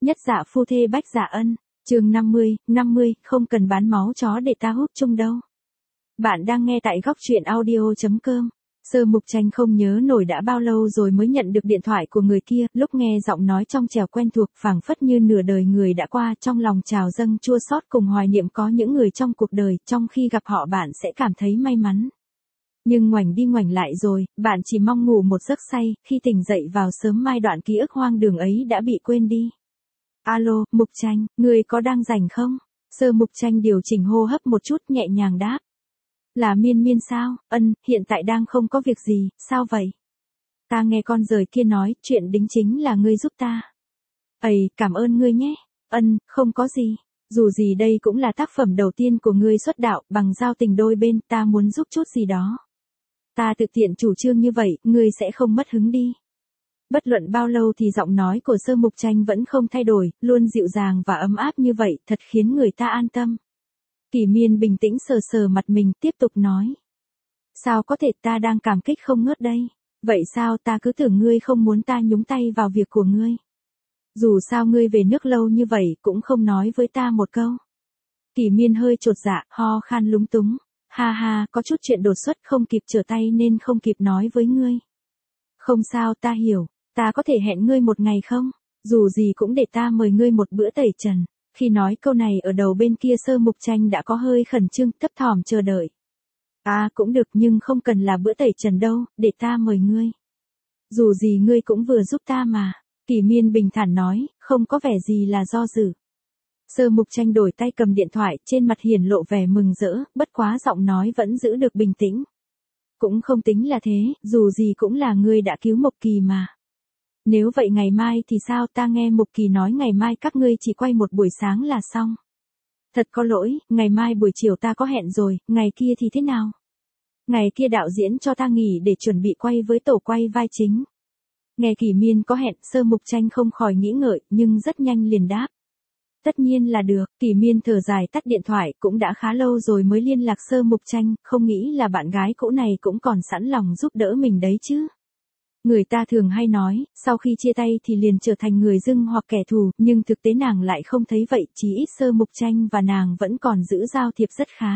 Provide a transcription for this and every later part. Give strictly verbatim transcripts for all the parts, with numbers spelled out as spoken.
Nhất dạ phu thê bách dạ ân, chương năm mươi, năm mươi, không cần bán máu chó để ta hút chung đâu. Bạn đang nghe tại góc truyện audio chấm com. Sơ Mục Tranh không nhớ nổi đã bao lâu rồi mới nhận được điện thoại của người kia, lúc nghe giọng nói trong trẻo quen thuộc phảng phất như nửa đời người đã qua, trong lòng trào dâng chua xót cùng hoài niệm có những người trong cuộc đời, trong khi gặp họ bạn sẽ cảm thấy may mắn. Nhưng ngoảnh đi ngoảnh lại rồi, bạn chỉ mong ngủ một giấc say, khi tỉnh dậy vào sớm mai đoạn ký ức hoang đường ấy đã bị quên đi. Alo, Mục Tranh, người có đang rảnh không? Sơ Mục Tranh điều chỉnh hô hấp một chút nhẹ nhàng đáp. Là Miên Miên sao? Ân, hiện tại đang không có việc gì, sao vậy? Ta nghe con rời kia nói, chuyện đính chính là ngươi giúp ta. Ây, cảm ơn ngươi nhé. Ân, không có gì. Dù gì đây cũng là tác phẩm đầu tiên của ngươi xuất đạo, bằng giao tình đôi bên, ta muốn giúp chút gì đó. Ta tự tiện chủ trương như vậy, ngươi sẽ không mất hứng đi. Bất luận bao lâu thì giọng nói của Sơ Mục Tranh vẫn không thay đổi, luôn dịu dàng và ấm áp như vậy, thật khiến người ta an tâm. Kỷ Miên bình tĩnh sờ sờ mặt mình, tiếp tục nói. Sao có thể, ta đang cảm kích không ngớt đây. Vậy sao, ta cứ tưởng ngươi không muốn ta nhúng tay vào việc của ngươi. Dù sao ngươi về nước lâu như vậy cũng không nói với ta một câu. Kỷ Miên hơi chột dạ, ho khan lúng túng. Ha ha, có chút chuyện đột xuất không kịp trở tay nên không kịp nói với ngươi. Không sao, ta hiểu, ta có thể hẹn ngươi một ngày không? Dù gì cũng để ta mời ngươi một bữa tẩy trần. Khi nói câu này ở đầu bên kia Sơ Mục Tranh đã có hơi khẩn trương, thấp thỏm chờ đợi. À cũng được nhưng không cần là bữa tẩy trần đâu, để ta mời ngươi. Dù gì ngươi cũng vừa giúp ta mà. Kỷ Miên bình thản nói, không có vẻ gì là do dự. Sơ Mục Tranh đổi tay cầm điện thoại, trên mặt hiển lộ vẻ mừng rỡ, bất quá giọng nói vẫn giữ được bình tĩnh. Cũng không tính là thế, dù gì cũng là ngươi đã cứu Mộc Kỳ mà. Nếu vậy ngày mai thì sao, ta nghe Mộc Kỳ nói ngày mai các ngươi chỉ quay một buổi sáng là xong. Thật có lỗi, ngày mai buổi chiều ta có hẹn rồi, ngày kia thì thế nào? Ngày kia đạo diễn cho ta nghỉ để chuẩn bị quay với tổ quay vai chính. Nghe Kỷ Miên có hẹn, Sơ Mục Tranh không khỏi nghĩ ngợi, nhưng rất nhanh liền đáp. Tất nhiên là được, Kỷ Miên thở dài tắt điện thoại, cũng đã khá lâu rồi mới liên lạc Sơ Mục Tranh, không nghĩ là bạn gái cũ này cũng còn sẵn lòng giúp đỡ mình đấy chứ. Người ta thường hay nói, sau khi chia tay thì liền trở thành người dưng hoặc kẻ thù, nhưng thực tế nàng lại không thấy vậy, chỉ ít Sơ Mục Tranh và nàng vẫn còn giữ giao thiệp rất khá.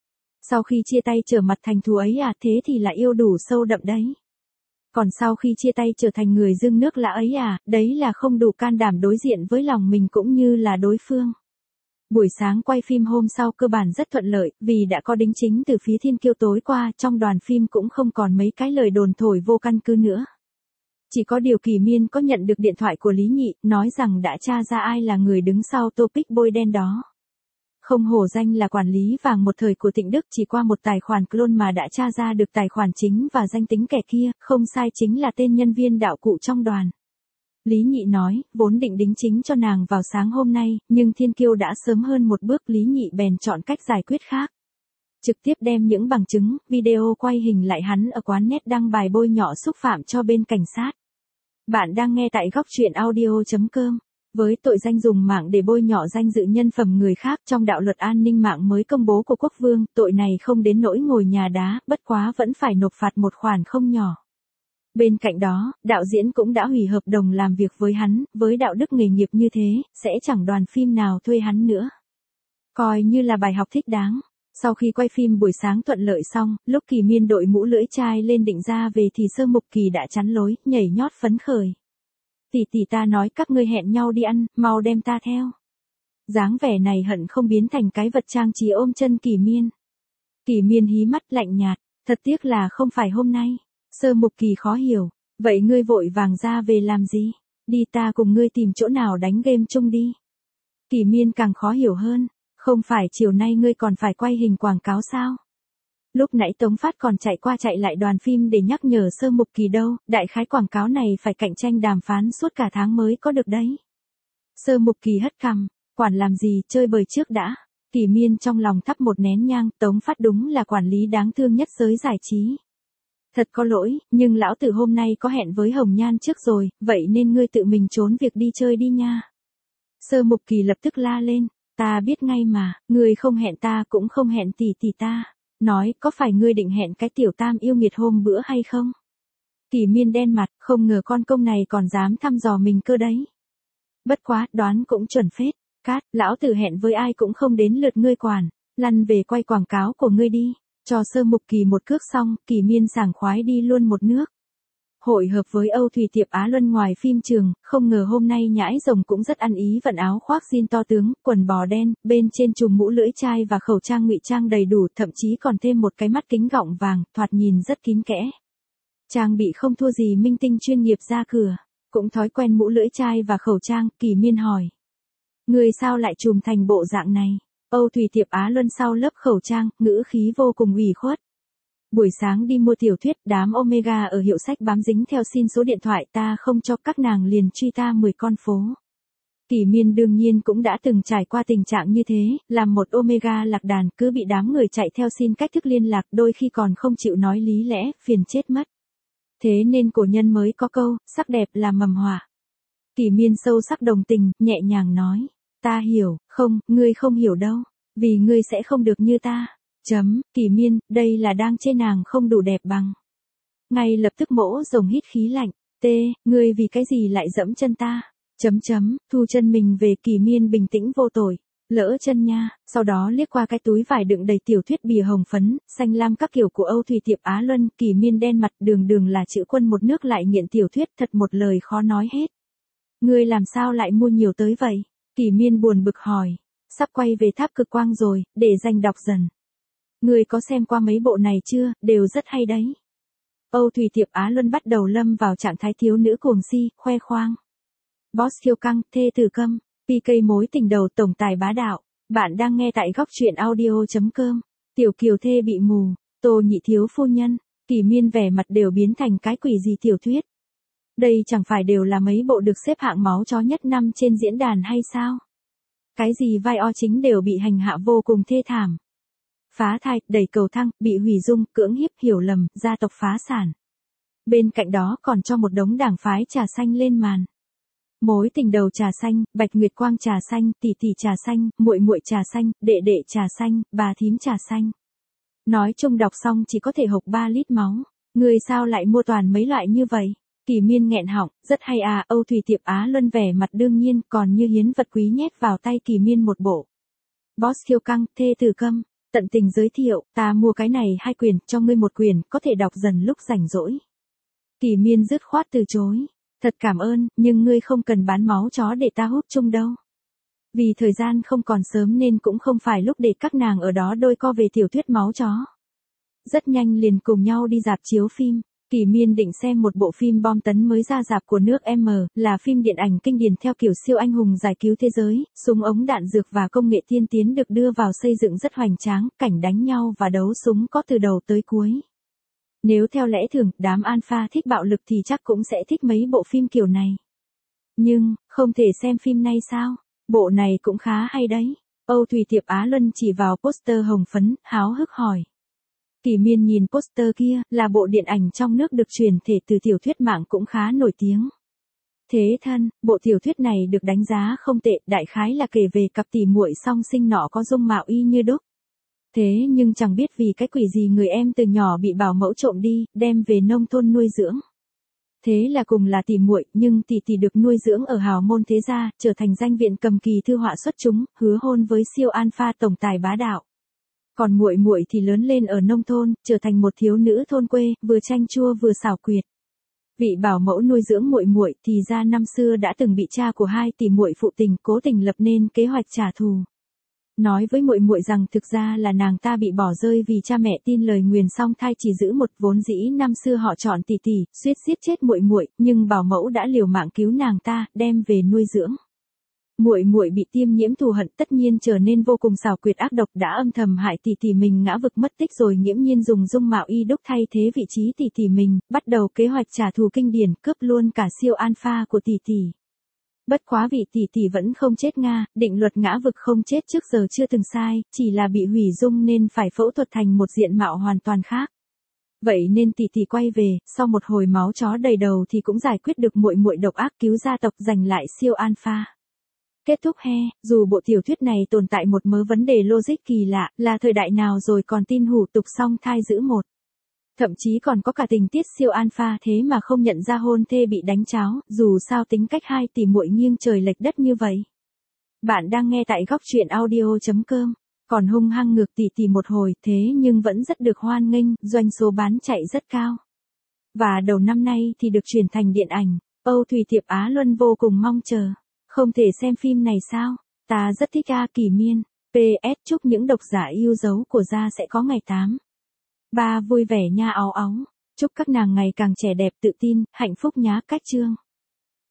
Sau khi chia tay trở mặt thành thù ấy à, thế thì là yêu đủ sâu đậm đấy. Còn sau khi chia tay trở thành người dưng nước lã ấy à, đấy là không đủ can đảm đối diện với lòng mình cũng như là đối phương. Buổi sáng quay phim hôm sau cơ bản rất thuận lợi, vì đã có đính chính từ phía Thiên Kiêu tối qua, trong đoàn phim cũng không còn mấy cái lời đồn thổi vô căn cứ nữa. Chỉ có điều Kỷ Miên có nhận được điện thoại của Lý Nhị, nói rằng đã tra ra ai là người đứng sau topic bôi đen đó. Không hổ danh là quản lý vàng một thời của Tịnh Đức, chỉ qua một tài khoản clone mà đã tra ra được tài khoản chính và danh tính kẻ kia, không sai chính là tên nhân viên đạo cụ trong đoàn. Lý Nhị nói, vốn định đính chính cho nàng vào sáng hôm nay, nhưng Thiên Kiêu đã sớm hơn một bước, Lý Nhị bèn chọn cách giải quyết khác. Trực tiếp đem những bằng chứng, video quay hình lại hắn ở quán net đăng bài bôi nhọ xúc phạm cho bên cảnh sát. Bạn đang nghe tại góc truyện audio chấm com. Với tội danh dùng mạng để bôi nhọ danh dự nhân phẩm người khác trong đạo luật an ninh mạng mới công bố của Quốc vương, tội này không đến nỗi ngồi nhà đá, bất quá vẫn phải nộp phạt một khoản không nhỏ. Bên cạnh đó, đạo diễn cũng đã hủy hợp đồng làm việc với hắn, với đạo đức nghề nghiệp như thế, sẽ chẳng đoàn phim nào thuê hắn nữa. Coi như là bài học thích đáng. Sau khi quay phim buổi sáng thuận lợi xong, lúc Kỷ Miên đội mũ lưỡi chai lên định ra về thì Sơ Mục Kỳ đã chắn lối, nhảy nhót phấn khởi. Tỷ tỷ ta nói các ngươi hẹn nhau đi ăn, mau đem ta theo. Dáng vẻ này hận không biến thành cái vật trang trí ôm chân Kỷ Miên. Kỷ Miên hí mắt lạnh nhạt, thật tiếc là không phải hôm nay. Sơ Mục Kỳ khó hiểu, vậy ngươi vội vàng ra về làm gì? Đi, ta cùng ngươi tìm chỗ nào đánh game chung đi. Kỷ Miên càng khó hiểu hơn, không phải chiều nay ngươi còn phải quay hình quảng cáo sao? Lúc nãy Tống Phát còn chạy qua chạy lại đoàn phim để nhắc nhở Sơ Mục Kỳ đâu, đại khái quảng cáo này phải cạnh tranh đàm phán suốt cả tháng mới có được đấy. Sơ Mục Kỳ hất cằm, quản làm gì, chơi bời trước đã. Kỷ Miên trong lòng thắp một nén nhang, Tống Phát đúng là quản lý đáng thương nhất giới giải trí. Thật có lỗi, nhưng lão tử hôm nay có hẹn với Hồng Nhan trước rồi, vậy nên ngươi tự mình trốn việc đi chơi đi nha. Sơ Mục Kỳ lập tức la lên, ta biết ngay mà, ngươi không hẹn ta cũng không hẹn tỷ tỷ ta. Nói, có phải ngươi định hẹn cái tiểu tam yêu nghiệt hôm bữa hay không? Kỷ Miên đen mặt, không ngờ con công này còn dám thăm dò mình cơ đấy. Bất quá, đoán cũng chuẩn phết. Cát, lão tử hẹn với ai cũng không đến lượt ngươi quản. Lăn về quay quảng cáo của ngươi đi. Cho Sơ Mục Kỳ một cước xong, Kỳ Miên sảng khoái đi luôn một nước. Hội hợp với Âu Thủy Tiệp Á Luân ngoài phim trường, không ngờ hôm nay nhãi rồng cũng rất ăn ý, vận áo khoác jean to tướng, quần bò đen, bên trên trùm mũ lưỡi chai và khẩu trang ngụy trang đầy đủ, thậm chí còn thêm một cái mắt kính gọng vàng, thoạt nhìn rất kín kẽ. Trang bị không thua gì minh tinh chuyên nghiệp ra cửa, cũng thói quen mũ lưỡi chai và khẩu trang, Kỳ Miên hỏi. Người sao lại trùm thành bộ dạng này? Âu Thủy Tiệp Á Luân sau lớp khẩu trang, ngữ khí vô cùng ủy khuất. Buổi sáng đi mua tiểu thuyết, đám Omega ở hiệu sách bám dính theo xin số điện thoại ta không cho, các nàng liền truy ta mười con phố. Kỳ Miên đương nhiên cũng đã từng trải qua tình trạng như thế, làm một Omega lạc đàn cứ bị đám người chạy theo xin cách thức liên lạc, đôi khi còn không chịu nói lý lẽ, phiền chết mất. Thế nên cổ nhân mới có câu, sắc đẹp là mầm họa. Kỳ Miên sâu sắc đồng tình, nhẹ nhàng nói, ta hiểu, không, ngươi không hiểu đâu, vì ngươi sẽ không được như ta. Chấm, Kỳ Miên, đây là đang chê nàng không đủ đẹp bằng. Ngay lập tức mỗ rồng hít khí lạnh, tê, ngươi vì cái gì lại dẫm chân ta? Chấm chấm, thu chân mình về. Kỳ Miên bình tĩnh vô tội, lỡ chân nha, sau đó liếc qua cái túi vải đựng đầy tiểu thuyết bìa hồng phấn, xanh lam các kiểu của Âu Thủy Tiệp Á Luân. Kỳ Miên đen mặt, đường đường là chữ quân một nước lại nghiện tiểu thuyết, thật một lời khó nói hết. Ngươi làm sao lại mua nhiều tới vậy? Kỳ Miên buồn bực hỏi, sắp quay về Tháp Cực Quang rồi, để dành đọc dần. Ngươi có xem qua mấy bộ này chưa, đều rất hay đấy. Âu Thủy Tiệp Á Luân bắt đầu lâm vào trạng thái thiếu nữ cuồng si, khoe khoang. Boss kiêu căng, thê tử câm, pê ca mối tình đầu, tổng tài bá đạo. Bạn đang nghe tại góc truyện audio chấm com. Tiểu kiều thê bị mù, Tô Nhị thiếu phu nhân. Kỳ Miên vẻ mặt đều biến thành cái quỷ gì tiểu thuyết. Đây chẳng phải đều là mấy bộ được xếp hạng máu chó nhất năm trên diễn đàn hay sao? Cái gì vai o chính đều bị hành hạ vô cùng thê thảm. Phá thai, đẩy cầu thang, bị hủy dung, cưỡng hiếp, hiểu lầm, gia tộc phá sản. Bên cạnh đó còn cho một đống đảng phái trà xanh lên màn. Mối tình đầu trà xanh, Bạch Nguyệt Quang trà xanh, tỷ tỷ trà xanh, muội muội trà xanh, đệ đệ trà xanh, bà thím trà xanh. Nói chung đọc xong chỉ có thể hộc ba lít máu. Người sao lại mua toàn mấy loại như vậy? Kỳ Miên nghẹn họng, rất hay à. Âu Thủy Tiệp Á Luân vẻ mặt đương nhiên, còn như hiến vật quý nhét vào tay Kỳ Miên một bộ. Boss kiêu căng, thê tử câm. Tận tình giới thiệu, ta mua cái này hai quyển, cho ngươi một quyển, có thể đọc dần lúc rảnh rỗi. Kỳ Miên dứt khoát từ chối. Thật cảm ơn, nhưng ngươi không cần bán máu chó để ta hút chung đâu. Vì thời gian không còn sớm nên cũng không phải lúc để các nàng ở đó đôi co về tiểu thuyết máu chó. Rất nhanh liền cùng nhau đi rạp chiếu phim. Kỳ Miên định xem một bộ phim bom tấn mới ra rạp của nước M, là phim điện ảnh kinh điển theo kiểu siêu anh hùng giải cứu thế giới, súng ống đạn dược và công nghệ tiên tiến được đưa vào xây dựng rất hoành tráng, cảnh đánh nhau và đấu súng có từ đầu tới cuối. Nếu theo lẽ thường, đám alpha thích bạo lực thì chắc cũng sẽ thích mấy bộ phim kiểu này. Nhưng, không thể xem phim này sao? Bộ này cũng khá hay đấy. Âu Thủy Tiệp Á Luân chỉ vào poster hồng phấn, háo hức hỏi. Kỳ Miên nhìn poster kia, là bộ điện ảnh trong nước được truyền thể từ tiểu thuyết mạng cũng khá nổi tiếng. Thế thân, bộ tiểu thuyết này được đánh giá không tệ, đại khái là kể về cặp tỷ muội song sinh nọ có dung mạo y như đúc. Thế nhưng chẳng biết vì cái quỷ gì người em từ nhỏ bị bảo mẫu trộm đi, đem về nông thôn nuôi dưỡng. Thế là cùng là tỷ muội, nhưng tỷ tỷ được nuôi dưỡng ở hào môn thế gia, trở thành danh viện cầm kỳ thư họa xuất chúng, hứa hôn với siêu alpha tổng tài bá đạo. Còn muội muội thì lớn lên ở nông thôn, trở thành một thiếu nữ thôn quê, vừa chanh chua vừa xảo quyệt. Vị bảo mẫu nuôi dưỡng muội muội thì ra năm xưa đã từng bị cha của hai tỷ muội phụ tình, cố tình lập nên kế hoạch trả thù. Nói với muội muội rằng thực ra là nàng ta bị bỏ rơi vì cha mẹ tin lời nguyền song thai chỉ giữ một, vốn dĩ năm xưa họ chọn tỷ tỷ, suýt giết chết muội muội, nhưng bảo mẫu đã liều mạng cứu nàng ta, đem về nuôi dưỡng. Muội muội bị tiêm nhiễm thù hận, tất nhiên trở nên vô cùng xảo quyệt ác độc, đã âm thầm hại tỷ tỷ mình ngã vực mất tích, rồi nghiễm nhiên dùng dung mạo y đúc thay thế vị trí tỷ tỷ mình, bắt đầu kế hoạch trả thù kinh điển, cướp luôn cả siêu alpha của tỷ tỷ. Bất quá vị tỷ tỷ vẫn không chết nga, định luật ngã vực không chết trước giờ chưa từng sai, chỉ là bị hủy dung nên phải phẫu thuật thành một diện mạo hoàn toàn khác. Vậy nên tỷ tỷ quay về, sau một hồi máu chó đầy đầu thì cũng giải quyết được muội muội độc ác, cứu gia tộc, giành lại siêu alpha. Kết thúc he, dù bộ tiểu thuyết này tồn tại một mớ vấn đề logic kỳ lạ, là thời đại nào rồi còn tin hủ tục song thai giữ một. Thậm chí còn có cả tình tiết siêu alpha thế mà không nhận ra hôn thê bị đánh cháo, dù sao tính cách hai tỷ muội nghiêng trời lệch đất như vậy. Bạn đang nghe tại góc truyện audio.com. Còn hung hăng ngược tỷ tỷ một hồi thế nhưng vẫn rất được hoan nghênh, doanh số bán chạy rất cao. Và đầu năm nay thì được chuyển thành điện ảnh, Âu Thủy Thiệp Á Luân vô cùng mong chờ. Không thể xem phim này sao? Ta rất thích A Kỳ Miên. pê ét chúc những độc giả yêu dấu của Gia sẽ có ngày tám. Ba vui vẻ nha áo áo. Chúc các nàng ngày càng trẻ đẹp tự tin, hạnh phúc nhá cách chương.